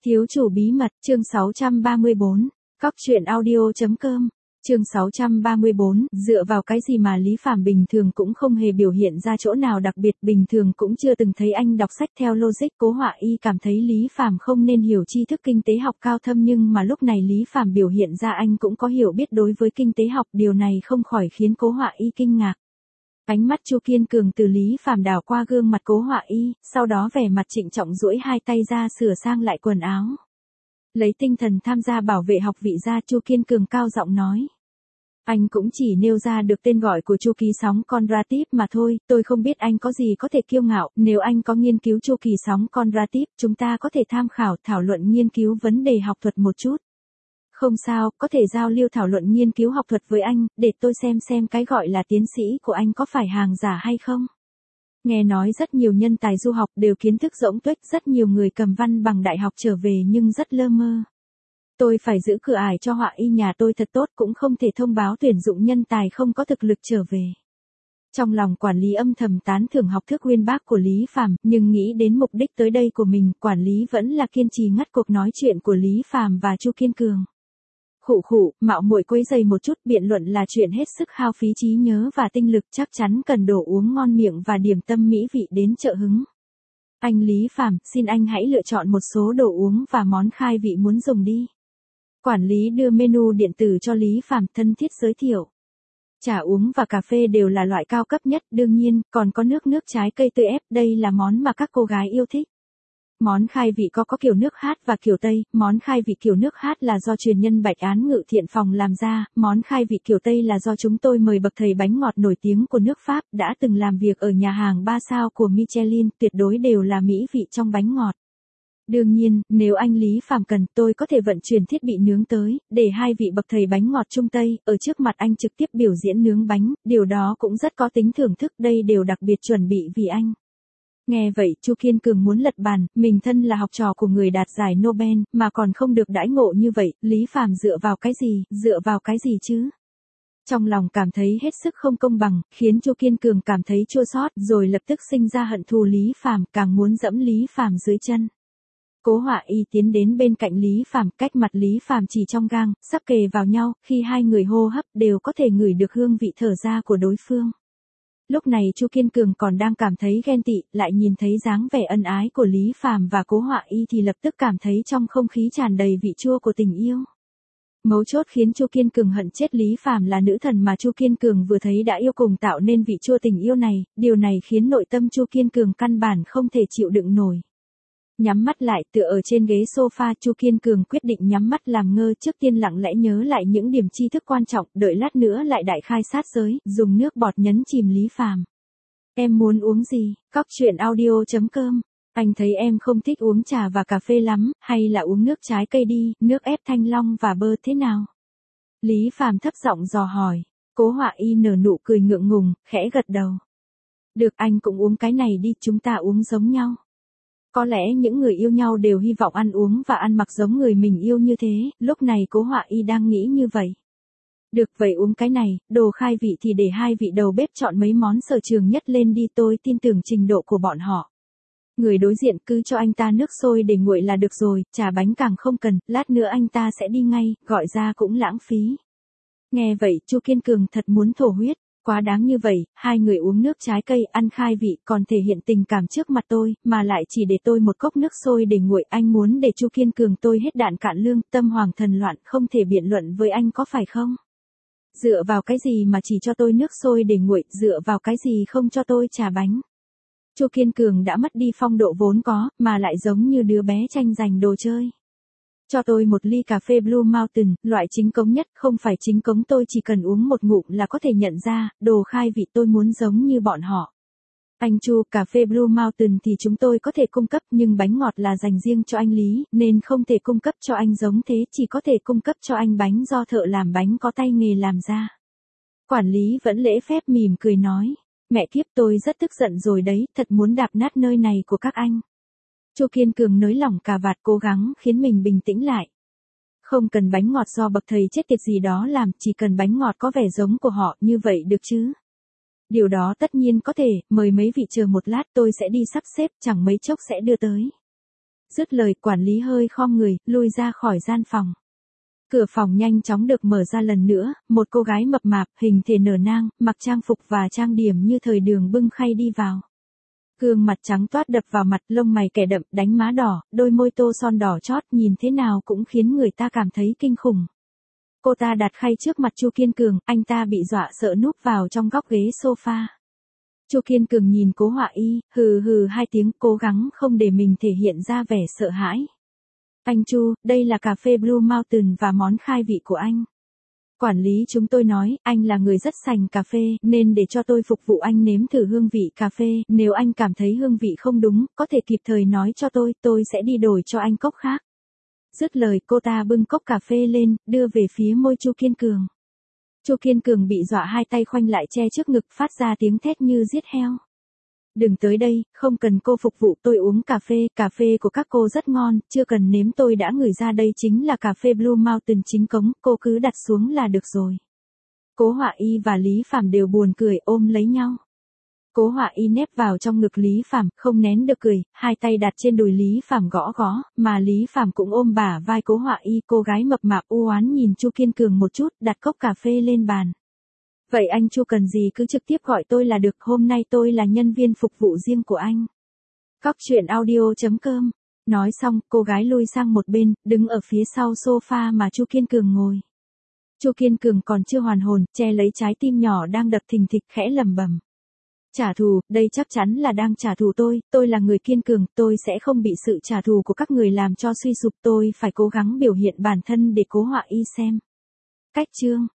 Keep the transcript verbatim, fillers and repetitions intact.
Thiếu chủ bí mật, chương sáu trăm ba mươi bốn, cóc truyện audio chấm com, chương sáu trăm ba mươi bốn, dựa vào cái gì mà Lý Phàm bình thường cũng không hề biểu hiện ra chỗ nào đặc biệt, bình thường cũng chưa từng thấy anh đọc sách theo logic. Cố Họa Y cảm thấy Lý Phàm không nên hiểu tri thức kinh tế học cao thâm, nhưng mà lúc này Lý Phàm biểu hiện ra anh cũng có hiểu biết đối với kinh tế học, điều này không khỏi khiến Cố Họa Y kinh ngạc. Ánh mắt Chu Kiên Cường từ Lý Phàm đảo qua gương mặt Cố Họa Y, sau đó vẻ mặt trịnh trọng duỗi hai tay ra sửa sang lại quần áo. Lấy tinh thần tham gia bảo vệ học vị ra, Chu Kiên Cường cao giọng nói. Anh cũng chỉ nêu ra được tên gọi của chu kỳ sóng Conrative mà thôi, tôi không biết anh có gì có thể kiêu ngạo, nếu anh có nghiên cứu chu kỳ sóng Conrative, chúng ta có thể tham khảo thảo luận nghiên cứu vấn đề học thuật một chút. Không sao, có thể giao lưu thảo luận nghiên cứu học thuật với anh, để tôi xem xem cái gọi là tiến sĩ của anh có phải hàng giả hay không. Nghe nói rất nhiều nhân tài du học đều kiến thức rỗng tuếch, rất nhiều người cầm văn bằng đại học trở về nhưng rất lơ mơ. Tôi phải giữ cửa ải cho Họa Y nhà tôi thật tốt, cũng không thể thông báo tuyển dụng nhân tài không có thực lực trở về. Trong lòng quản lý âm thầm tán thưởng học thức uyên bác của Lý Phàm, nhưng nghĩ đến mục đích tới đây của mình, quản lý vẫn là kiên trì ngắt cuộc nói chuyện của Lý Phàm và Chu Kiên Cường. Khụ khụ, mạo muội quấy rầy một chút, biện luận là chuyện hết sức hao phí trí nhớ và tinh lực, chắc chắn cần đồ uống ngon miệng và điểm tâm mỹ vị đến trợ hứng. Anh Lý Phàm, xin anh hãy lựa chọn một số đồ uống và món khai vị muốn dùng đi. Quản lý đưa menu điện tử cho Lý Phàm, thân thiết giới thiệu. Trà uống và cà phê đều là loại cao cấp nhất, đương nhiên, còn có nước nước trái cây tươi ép, đây là món mà các cô gái yêu thích. Món khai vị có có kiểu nước hát và kiểu Tây, món khai vị kiểu nước hát là do truyền nhân Bạch Án Ngự Thiện Phòng làm ra, món khai vị kiểu Tây là do chúng tôi mời bậc thầy bánh ngọt nổi tiếng của nước Pháp, đã từng làm việc ở nhà hàng ba sao của Michelin, tuyệt đối đều là mỹ vị trong bánh ngọt. Đương nhiên, nếu anh Lý Phàm cần, tôi có thể vận chuyển thiết bị nướng tới, để hai vị bậc thầy bánh ngọt Trung Tây, ở trước mặt anh trực tiếp biểu diễn nướng bánh, điều đó cũng rất có tính thưởng thức, đây đều đặc biệt chuẩn bị vì anh. Nghe vậy, Chu Kiên Cường muốn lật bàn, mình thân là học trò của người đạt giải Nobel, mà còn không được đãi ngộ như vậy, Lý Phàm dựa vào cái gì, dựa vào cái gì chứ? Trong lòng cảm thấy hết sức không công bằng, khiến Chu Kiên Cường cảm thấy chua xót, rồi lập tức sinh ra hận thù Lý Phàm, càng muốn dẫm Lý Phàm dưới chân. Cố Họa Y tiến đến bên cạnh Lý Phàm, cách mặt Lý Phàm chỉ trong gang, sắp kề vào nhau, khi hai người hô hấp đều có thể ngửi được hương vị thở ra của đối phương. Lúc này Chu Kiên Cường còn đang cảm thấy ghen tị, lại nhìn thấy dáng vẻ ân ái của Lý Phàm và Cố Họa Y thì lập tức cảm thấy trong không khí tràn đầy vị chua của tình yêu. Mấu chốt khiến Chu Kiên Cường hận chết Lý Phàm là nữ thần mà Chu Kiên Cường vừa thấy đã yêu cùng tạo nên vị chua tình yêu này, điều này khiến nội tâm Chu Kiên Cường căn bản không thể chịu đựng nổi. Nhắm mắt lại, tựa ở trên ghế sofa, Chu Kiên Cường quyết định nhắm mắt làm ngơ, trước tiên lặng lẽ nhớ lại những điểm tri thức quan trọng, đợi lát nữa lại đại khai sát giới, dùng nước bọt nhấn chìm Lý Phàm. Em muốn uống gì? Cóc truyện audio chấm com. Anh thấy em không thích uống trà và cà phê lắm, hay là uống nước trái cây đi, nước ép thanh long và bơ thế nào? Lý Phàm thấp giọng dò hỏi. Cố Họa Y nở nụ cười ngượng ngùng, khẽ gật đầu. Được, anh cũng uống cái này đi, chúng ta uống giống nhau. Có lẽ những người yêu nhau đều hy vọng ăn uống và ăn mặc giống người mình yêu như thế, lúc này Cố Họa Y đang nghĩ như vậy. Được, vậy uống cái này, đồ khai vị thì để hai vị đầu bếp chọn mấy món sở trường nhất lên đi, tôi tin tưởng trình độ của bọn họ. Người đối diện cứ cho anh ta nước sôi để nguội là được rồi, trà bánh càng không cần, lát nữa anh ta sẽ đi ngay, gọi ra cũng lãng phí. Nghe vậy, Chu Kiên Cường thật muốn thổ huyết. Quá đáng như vậy, hai người uống nước trái cây, ăn khai vị, còn thể hiện tình cảm trước mặt tôi, mà lại chỉ để tôi một cốc nước sôi để nguội, anh muốn để Chu Kiên Cường tôi hết đạn cạn lương, tâm hoàng thần loạn, không thể biện luận với anh có phải không? Dựa vào cái gì mà chỉ cho tôi nước sôi để nguội, dựa vào cái gì không cho tôi trà bánh? Chu Kiên Cường đã mất đi phong độ vốn có, mà lại giống như đứa bé tranh giành đồ chơi. Cho tôi một ly cà phê Blue Mountain, loại chính cống nhất, không phải chính cống, tôi chỉ cần uống một ngụm là có thể nhận ra, đồ khai vị tôi muốn giống như bọn họ. Anh Chu, cà phê Blue Mountain thì chúng tôi có thể cung cấp, nhưng bánh ngọt là dành riêng cho anh Lý, nên không thể cung cấp cho anh giống thế, chỉ có thể cung cấp cho anh bánh do thợ làm bánh có tay nghề làm ra. Quản lý vẫn lễ phép mỉm cười nói, mẹ kiếp, tôi rất tức giận rồi đấy, thật muốn đạp nát nơi này của các anh. Chu Kiên Cường nới lỏng cà vạt, cố gắng khiến mình bình tĩnh lại. Không cần bánh ngọt do bậc thầy chết tiệt gì đó làm, chỉ cần bánh ngọt có vẻ giống của họ, như vậy được chứ? Điều đó tất nhiên có thể, mời mấy vị chờ một lát, tôi sẽ đi sắp xếp, chẳng mấy chốc sẽ đưa tới. Dứt lời, quản lý hơi khom người, lui ra khỏi gian phòng. Cửa phòng nhanh chóng được mở ra lần nữa, một cô gái mập mạp, hình thể nở nang, mặc trang phục và trang điểm như thời đường bưng khay đi vào. Gương mặt trắng toát đập vào mặt, lông mày kẻ đậm, đánh má đỏ, đôi môi tô son đỏ chót, nhìn thế nào cũng khiến người ta cảm thấy kinh khủng. Cô ta đặt khay trước mặt Chu Kiên Cường, anh ta bị dọa sợ núp vào trong góc ghế sofa. Chu Kiên Cường nhìn Cố Họa Y, hừ hừ hai tiếng, cố gắng không để mình thể hiện ra vẻ sợ hãi. Anh Chu, đây là cà phê Blue Mountain và món khai vị của anh. Quản lý chúng tôi nói, anh là người rất sành cà phê, nên để cho tôi phục vụ anh nếm thử hương vị cà phê, nếu anh cảm thấy hương vị không đúng, có thể kịp thời nói cho tôi, tôi sẽ đi đổi cho anh cốc khác. Dứt lời, cô ta bưng cốc cà phê lên, đưa về phía môi Chu Kiên Cường. Chu Kiên Cường bị dọa hai tay khoanh lại che trước ngực, phát ra tiếng thét như giết heo. Đừng tới đây, không cần cô phục vụ, tôi uống cà phê, cà phê của các cô rất ngon, chưa cần nếm, tôi đã ngửi ra đây chính là cà phê Blue Mountain chính cống, cô cứ đặt xuống là được rồi. Cố Họa Y và Lý Phàm đều buồn cười, ôm lấy nhau. Cố Họa Y nép vào trong ngực Lý Phàm, không nén được cười, hai tay đặt trên đùi Lý Phàm gõ gõ, mà Lý Phàm cũng ôm bả vai Cố Họa Y, cô gái mập mạp u oán nhìn Chu Kiên Cường một chút, đặt cốc cà phê lên bàn. Vậy anh Chu cần gì cứ trực tiếp gọi tôi là được, hôm nay tôi là nhân viên phục vụ riêng của anh. Cóc truyện audio chấm com. Nói xong, cô gái lui sang một bên, đứng ở phía sau sofa mà Chu Kiên Cường ngồi. Chu Kiên Cường còn chưa hoàn hồn, che lấy trái tim nhỏ đang đập thình thịch, khẽ lẩm bẩm. Trả thù, đây chắc chắn là đang trả thù tôi, tôi là người kiên cường, tôi sẽ không bị sự trả thù của các người làm cho suy sụp, tôi phải cố gắng biểu hiện bản thân để Cố Họa Y xem. Cách chương